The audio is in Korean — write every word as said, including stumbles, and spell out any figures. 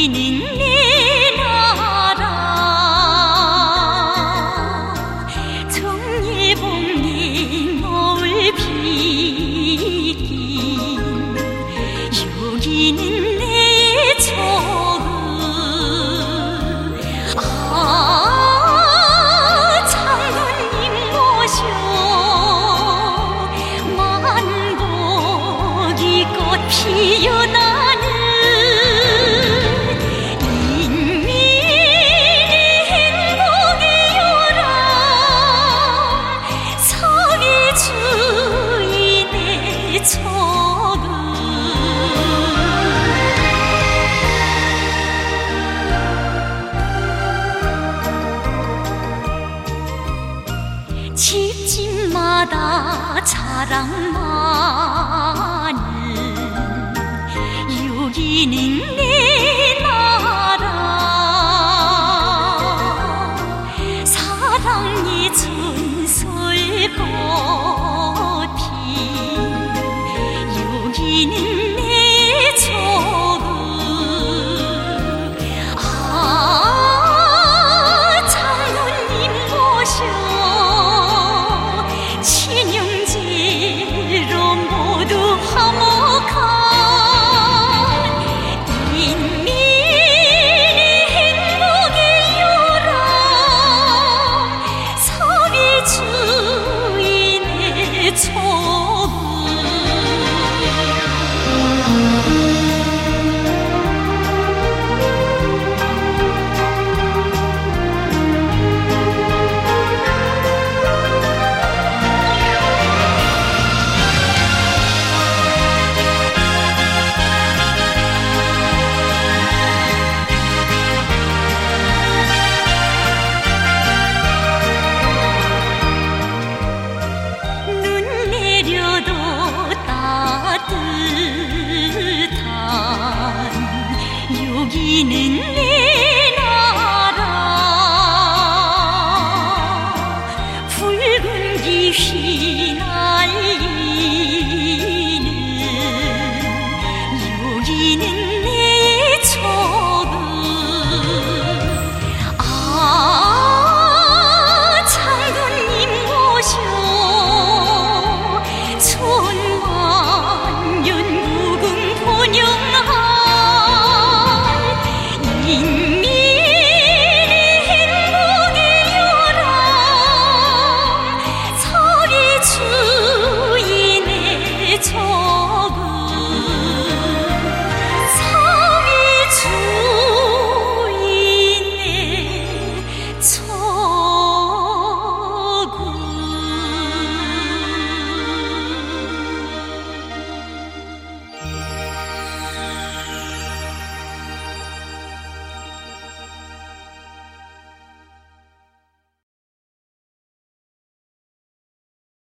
여기는 내 나라 정일봉리 노을 비긴 여기는 내 조국 아 장군님 모셔 만복이 꽃 피어나는 집집마다 자랑 많은 여기는 내 나라 사랑이 전설꽃 핀 여기는 내 조국 아 장군님 모셔 친형제로 모두 화목한 인민의 행복의 요람 서기주인의 조국 따뜻한 여기는